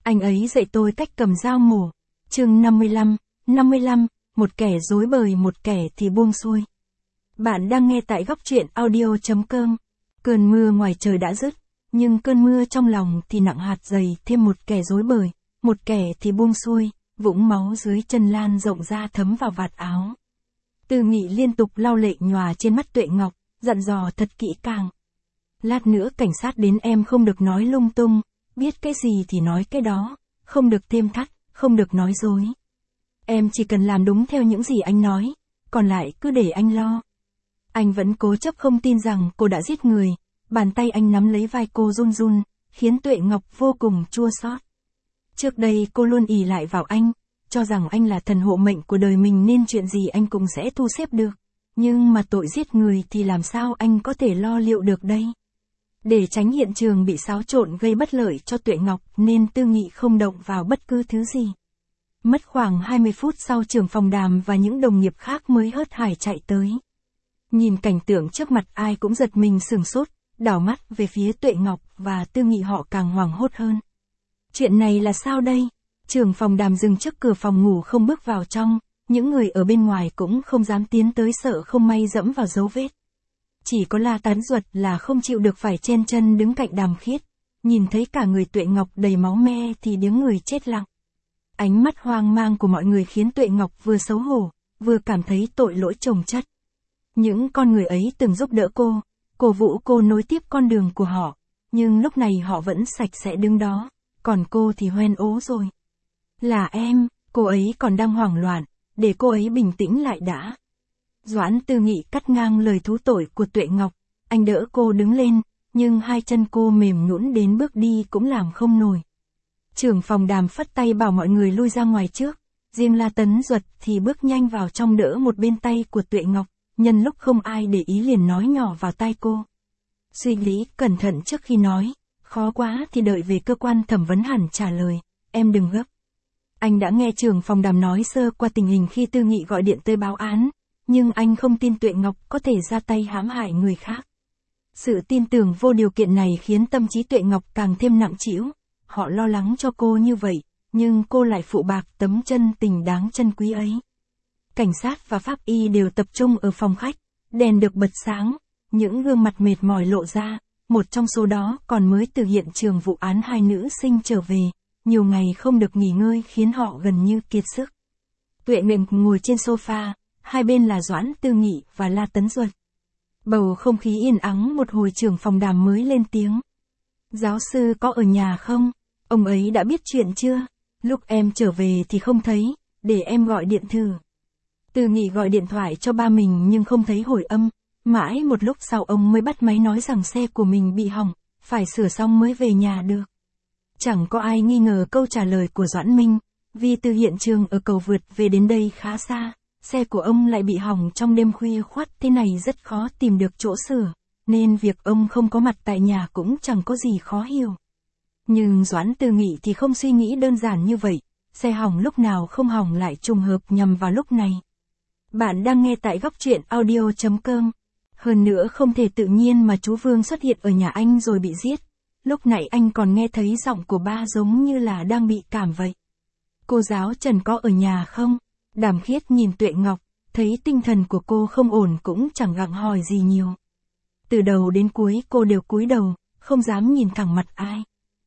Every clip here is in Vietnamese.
Anh ấy dạy tôi cách cầm dao mổ. Chương 55, một kẻ dối bời một kẻ thì buông xuôi. Bạn đang nghe tại góc truyện audio.com. Cơn mưa ngoài trời đã dứt, nhưng cơn mưa trong lòng thì nặng hạt dày, thêm một kẻ dối bời, một kẻ thì buông xuôi, vũng máu dưới chân lan rộng ra thấm vào vạt áo. Tư Nghị liên tục lau lệ nhòa trên mắt Tuệ Ngọc, dặn dò thật kỹ càng. Lát nữa cảnh sát đến em không được nói lung tung, biết cái gì thì nói cái đó, không được thêm thắt, không được nói dối. Em chỉ cần làm đúng theo những gì anh nói, còn lại cứ để anh lo. Anh vẫn cố chấp không tin rằng cô đã giết người, bàn tay anh nắm lấy vai cô run run, khiến Tuệ Ngọc vô cùng chua xót. Trước đây cô luôn ỷ lại vào anh, cho rằng anh là thần hộ mệnh của đời mình nên chuyện gì anh cũng sẽ thu xếp được. Nhưng mà tội giết người thì làm sao anh có thể lo liệu được đây? Để tránh hiện trường bị xáo trộn gây bất lợi cho Tuệ Ngọc nên Tư Nghị không động vào bất cứ thứ gì. Mất khoảng 20 phút sau trưởng phòng Đàm và những đồng nghiệp khác mới hớt hải chạy tới. Nhìn cảnh tượng trước mặt ai cũng giật mình sửng sốt, đảo mắt về phía Tuệ Ngọc và Tư Nghị họ càng hoảng hốt hơn. Chuyện này là sao đây? Trưởng phòng Đàm dừng trước cửa phòng ngủ không bước vào trong, những người ở bên ngoài cũng không dám tiến tới sợ không may dẫm vào dấu vết. Chỉ có La Tán Duật là không chịu được phải chen chân đứng cạnh Đàm Khiết, nhìn thấy cả người Tuệ Ngọc đầy máu me thì điếng người chết lặng. Ánh mắt hoang mang của mọi người khiến Tuệ Ngọc vừa xấu hổ, vừa cảm thấy tội lỗi chồng chất. Những con người ấy từng giúp đỡ cô, cổ vũ cô nối tiếp con đường của họ, nhưng lúc này họ vẫn sạch sẽ đứng đó, còn cô thì hoen ố rồi. Là em, cô ấy còn đang hoảng loạn, để cô ấy bình tĩnh lại đã. Doãn Tư Nghị cắt ngang lời thú tội của Tuệ Ngọc, anh đỡ cô đứng lên, nhưng hai chân cô mềm nhũn đến bước đi cũng làm không nổi. Trưởng phòng Đàm phất tay bảo mọi người lui ra ngoài trước, riêng La Tấn Duật thì bước nhanh vào trong đỡ một bên tay của Tuệ Ngọc, nhân lúc không ai để ý liền nói nhỏ vào tai cô. Suy nghĩ cẩn thận trước khi nói, khó quá thì đợi về cơ quan thẩm vấn hẳn trả lời, em đừng gấp. Anh đã nghe trưởng phòng Đàm nói sơ qua tình hình khi Tư Nghị gọi điện tới báo án, nhưng anh không tin Tuệ Ngọc có thể ra tay hãm hại người khác. Sự tin tưởng vô điều kiện này khiến tâm trí Tuệ Ngọc càng thêm nặng trĩu. Họ lo lắng cho cô như vậy, nhưng cô lại phụ bạc tấm chân tình đáng trân quý ấy. Cảnh sát và pháp y đều tập trung ở phòng khách, đèn được bật sáng, những gương mặt mệt mỏi lộ ra, một trong số đó còn mới từ hiện trường vụ án hai nữ sinh trở về, nhiều ngày không được nghỉ ngơi khiến họ gần như kiệt sức. Tuệ Ngọc ngồi trên sofa, hai bên là Doãn Tư Nghị và La Tấn Duật. Bầu không khí yên ắng một hồi trưởng phòng Đàm mới lên tiếng. Giáo sư có ở nhà không? Ông ấy đã biết chuyện chưa? Lúc em trở về thì không thấy, để em gọi điện thử. Tư Nghị gọi điện thoại cho ba mình nhưng không thấy hồi âm, mãi một lúc sau ông mới bắt máy nói rằng xe của mình bị hỏng, phải sửa xong mới về nhà được. Chẳng có ai nghi ngờ câu trả lời của Doãn Minh, vì từ hiện trường ở cầu vượt về đến đây khá xa, xe của ông lại bị hỏng trong đêm khuya khoắt thế này rất khó tìm được chỗ sửa, nên việc ông không có mặt tại nhà cũng chẳng có gì khó hiểu. Nhưng Doãn Tư Nghị thì không suy nghĩ đơn giản như vậy, xe hỏng lúc nào không hỏng lại trùng hợp nhằm vào lúc này. Bạn đang nghe tại góc truyện audio.com. Hơn nữa không thể tự nhiên mà chú Vương xuất hiện ở nhà anh rồi bị giết. Lúc nãy anh còn nghe thấy giọng của ba giống như là đang bị cảm vậy. Cô giáo Trần có ở nhà không? Đàm Khiết nhìn Tuệ Ngọc, thấy tinh thần của cô không ổn cũng chẳng gặng hỏi gì nhiều. Từ đầu đến cuối cô đều cúi đầu, không dám nhìn thẳng mặt ai.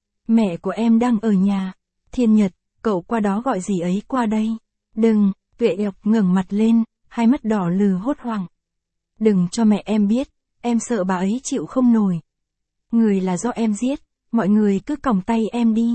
Mẹ của em đang ở nhà. Thiên Nhật, cậu qua đó gọi dì ấy qua đây. Đừng, Tuệ Ngọc ngẩng mặt lên, hai mắt đỏ lừ hốt hoảng. Đừng cho mẹ em biết, em sợ bà ấy chịu không nổi. Người là do em giết, mọi người cứ còng tay em đi.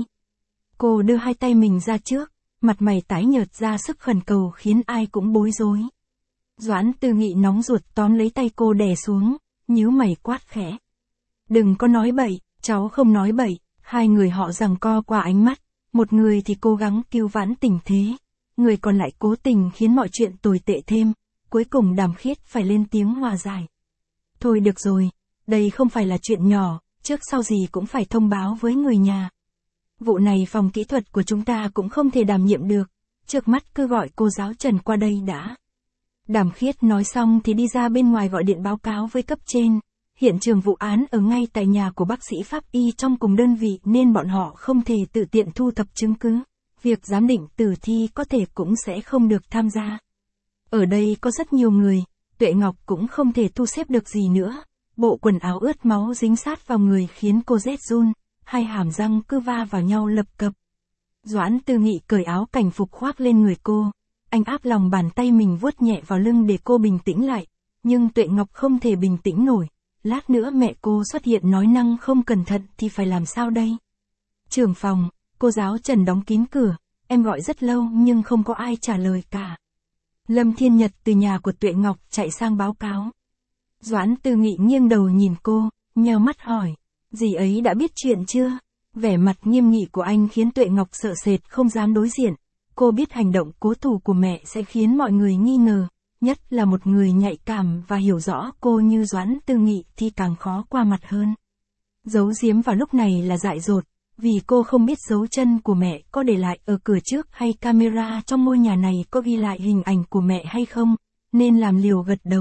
Cô đưa hai tay mình ra trước, mặt mày tái nhợt ra sức khẩn cầu khiến ai cũng bối rối. Doãn Tư Nghị nóng ruột tóm lấy tay cô đè xuống, nhíu mày quát khẽ. Đừng có nói bậy, cháu không nói bậy. Hai người họ giằng co qua ánh mắt, một người thì cố gắng cứu vãn tình thế, người còn lại cố tình khiến mọi chuyện tồi tệ thêm, cuối cùng Đàm Khiết phải lên tiếng hòa giải. Thôi được rồi, đây không phải là chuyện nhỏ, trước sau gì cũng phải thông báo với người nhà. Vụ này phòng kỹ thuật của chúng ta cũng không thể đảm nhiệm được, trước mắt cứ gọi cô giáo Trần qua đây đã. Đàm Khiết nói xong thì đi ra bên ngoài gọi điện báo cáo với cấp trên, hiện trường vụ án ở ngay tại nhà của bác sĩ pháp y trong cùng đơn vị nên bọn họ không thể tự tiện thu thập chứng cứ. Việc giám định tử thi có thể cũng sẽ không được tham gia. Ở đây có rất nhiều người, Tuệ Ngọc cũng không thể thu xếp được gì nữa. Bộ quần áo ướt máu dính sát vào người khiến cô rét run, hai hàm răng cứ va vào nhau lập cập. Doãn Tư Nghị cởi áo cảnh phục khoác lên người cô. Anh áp lòng bàn tay mình vuốt nhẹ vào lưng để cô bình tĩnh lại. Nhưng Tuệ Ngọc không thể bình tĩnh nổi. Lát nữa mẹ cô xuất hiện nói năng không cẩn thận thì phải làm sao đây? Trưởng phòng, cô giáo Trần đóng kín cửa. Em gọi rất lâu nhưng không có ai trả lời cả. Lâm Thiên Nhật từ nhà của Tuệ Ngọc chạy sang báo cáo. Doãn Tư Nghị nghiêng đầu nhìn cô, nheo mắt hỏi. Dì ấy đã biết chuyện chưa? Vẻ mặt nghiêm nghị của anh khiến Tuệ Ngọc sợ sệt không dám đối diện. Cô biết hành động cố thủ của mẹ sẽ khiến mọi người nghi ngờ. Nhất là một người nhạy cảm và hiểu rõ cô như Doãn Tư Nghị thì càng khó qua mặt hơn. Giấu giếm vào lúc này là dại dột, vì cô không biết dấu chân của mẹ có để lại ở cửa trước hay camera trong ngôi nhà này có ghi lại hình ảnh của mẹ hay không, nên làm liều gật đầu.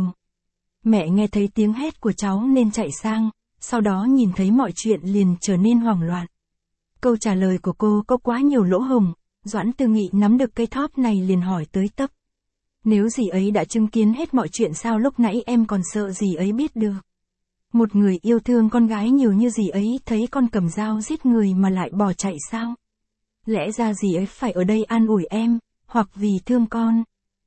Mẹ nghe thấy tiếng hét của cháu nên chạy sang, sau đó nhìn thấy mọi chuyện liền trở nên hoảng loạn. Câu trả lời của cô có quá nhiều lỗ hổng, Doãn Tư Nghị nắm được cây thóp này liền hỏi tới tấp. Nếu dì ấy đã chứng kiến hết mọi chuyện sao lúc nãy em còn sợ dì ấy biết được? Một người yêu thương con gái nhiều như dì ấy thấy con cầm dao giết người mà lại bỏ chạy sao? Lẽ ra dì ấy phải ở đây an ủi em, hoặc vì thương con.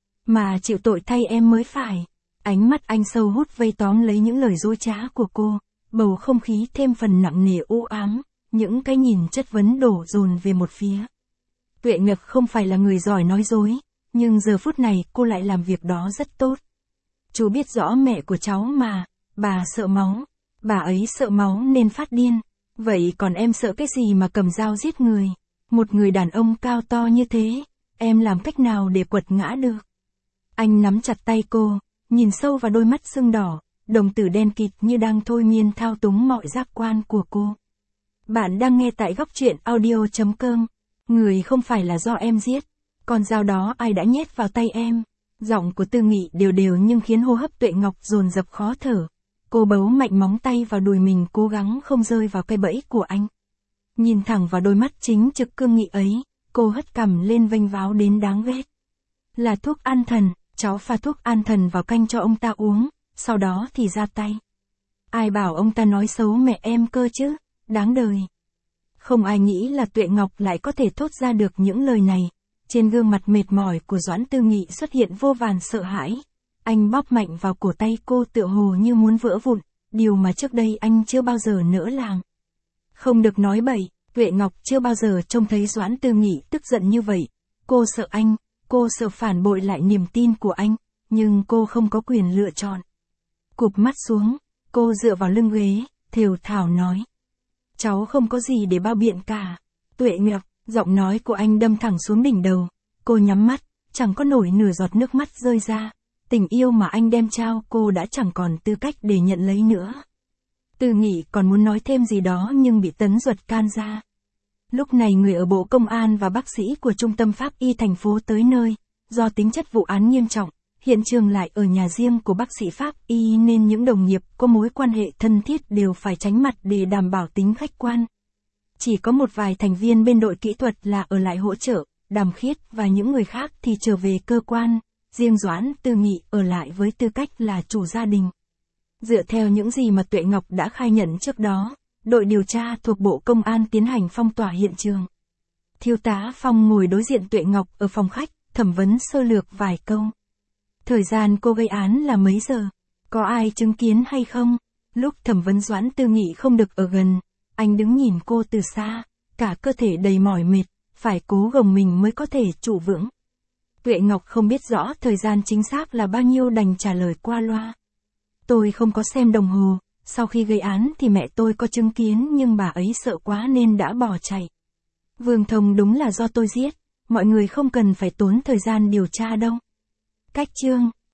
Mà chịu tội thay em mới phải. Ánh mắt anh sâu hút vây tóm lấy những lời dối trá của cô, bầu không khí thêm phần nặng nề u ám, những cái nhìn chất vấn đổ dồn về một phía. Tuệ Ngọc không phải là người giỏi nói dối, nhưng giờ phút này cô lại làm việc đó rất tốt. Chú biết rõ mẹ của cháu mà, bà sợ máu, bà ấy sợ máu nên phát điên. Vậy còn em sợ cái gì mà cầm dao giết người? Một người đàn ông cao to như thế, em làm cách nào để quật ngã được? Anh nắm chặt tay cô, nhìn sâu vào đôi mắt sưng đỏ, đồng tử đen kịt như đang thôi miên thao túng mọi giác quan của cô. Bạn đang nghe tại góc truyện audio.com. Người không phải là do em giết. Con dao đó ai đã nhét vào tay em? Giọng của Tư Nghị đều đều nhưng khiến hô hấp Tuệ Ngọc dồn dập khó thở. Cô bấu mạnh móng tay vào đùi mình cố gắng không rơi vào cái bẫy của anh. Nhìn thẳng vào đôi mắt chính trực cương nghị ấy, cô hất cằm lên vênh váo đến đáng ghét. Là thuốc an thần, cháu pha thuốc an thần vào canh cho ông ta uống, sau đó thì ra tay. Ai bảo ông ta nói xấu mẹ em cơ chứ, đáng đời. Không ai nghĩ là Tuệ Ngọc lại có thể thốt ra được những lời này. Trên gương mặt mệt mỏi của Doãn Tư Nghị xuất hiện vô vàn sợ hãi. Anh bóp mạnh vào cổ tay cô tựa hồ như muốn vỡ vụn, điều mà trước đây anh chưa bao giờ nỡ làm. Không được nói bậy, Tuệ Ngọc chưa bao giờ trông thấy Doãn Tư Nghị tức giận như vậy. Cô sợ anh, cô sợ phản bội lại niềm tin của anh, nhưng cô không có quyền lựa chọn. Cụp mắt xuống, cô dựa vào lưng ghế, thều thào nói. Cháu không có gì để bao biện cả. Tuệ Ngọc, giọng nói của anh đâm thẳng xuống đỉnh đầu. Cô nhắm mắt, chẳng có nổi nửa giọt nước mắt rơi ra. Tình yêu mà anh đem trao cô đã chẳng còn tư cách để nhận lấy nữa. Tư Nghị còn muốn nói thêm gì đó nhưng bị Tấn Duật can ra. Lúc này người ở Bộ Công an và bác sĩ của Trung tâm Pháp y thành phố tới nơi. Do tính chất vụ án nghiêm trọng, hiện trường lại ở nhà riêng của bác sĩ Pháp y nên những đồng nghiệp có mối quan hệ thân thiết đều phải tránh mặt để đảm bảo tính khách quan. Chỉ có một vài thành viên bên đội kỹ thuật là ở lại hỗ trợ, Đàm Khiết và những người khác thì trở về cơ quan, riêng Doãn Tư Nghị ở lại với tư cách là chủ gia đình. Dựa theo những gì mà Tuệ Ngọc đã khai nhận trước đó, đội điều tra thuộc Bộ Công an tiến hành phong tỏa hiện trường. Thiếu tá Phong ngồi đối diện Tuệ Ngọc ở phòng khách, thẩm vấn sơ lược vài câu. Thời gian cô gây án là mấy giờ? Có ai chứng kiến hay không? Lúc thẩm vấn Doãn Tư Nghị không được ở gần, anh đứng nhìn cô từ xa, cả cơ thể đầy mỏi mệt, phải cố gồng mình mới có thể trụ vững. Tuệ Ngọc không biết rõ thời gian chính xác là bao nhiêu đành trả lời qua loa. Tôi không có xem đồng hồ, sau khi gây án thì mẹ tôi có chứng kiến nhưng bà ấy sợ quá nên đã bỏ chạy. Vương Thông đúng là do tôi giết, mọi người không cần phải tốn thời gian điều tra đâu. Cách chương